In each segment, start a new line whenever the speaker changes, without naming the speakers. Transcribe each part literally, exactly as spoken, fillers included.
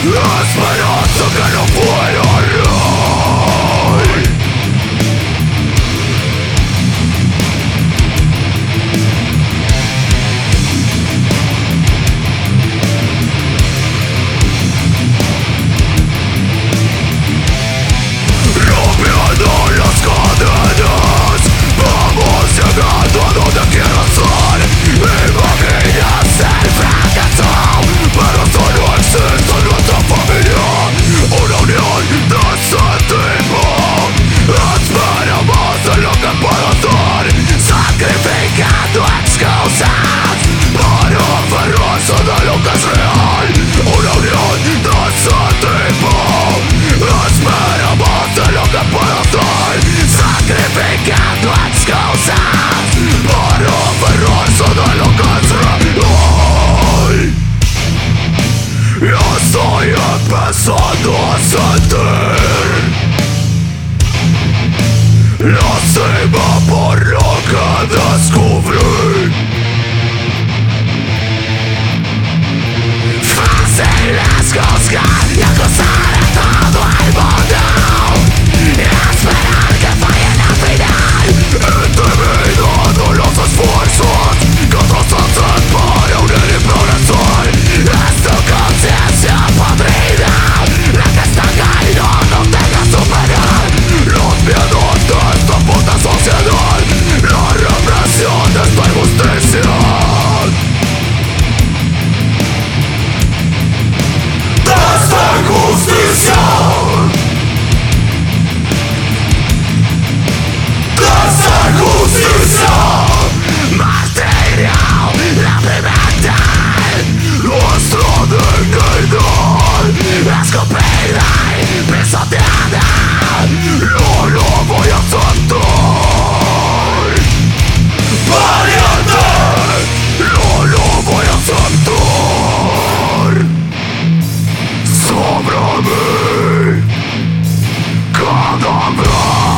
esperanza que no fuera real. Rompiendo las cadenas, vamos llegando a donde quiero estar. Imaginas el fracaso, pero solo existe nuestra familia. Una unión de ese tipo. Esperamos de lo que puedo dar, sacrificando excusas para aferrarse de lo que es real. Una unión de ese tipo. Esperamos de lo que puedo dar, sacrificando excusas para aferrarse de lo que es real. Ya estoy empezando a sentir lástima por lo que descubrí. Fácil es juzgar y acusar a todo el mundo y esperar que fallen al final. Intimidando los esfuerzos que otros hacen para unir y progresar. Es tu conciencia podrida la que está caída, no te deja superar los miedos de esta puta sociedad, la represión de esta injusticia. ¡Esta injusticia! ¡Esta injusticia! Martirio, la pimentel, nuestra dignidad escupida y pisoteada, no lo voy a aceptar. ¡Valiente! No lo voy a aceptar. Sobre mí, cadáver.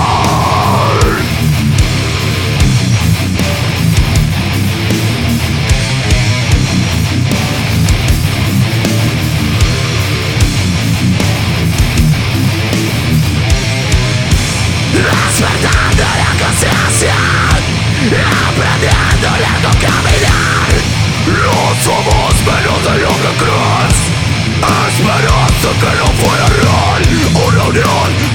Despertando la conciencia, aprendiendo a largo caminar. No somos menos de lo que crees. Esperanza que no fuera real. Una unión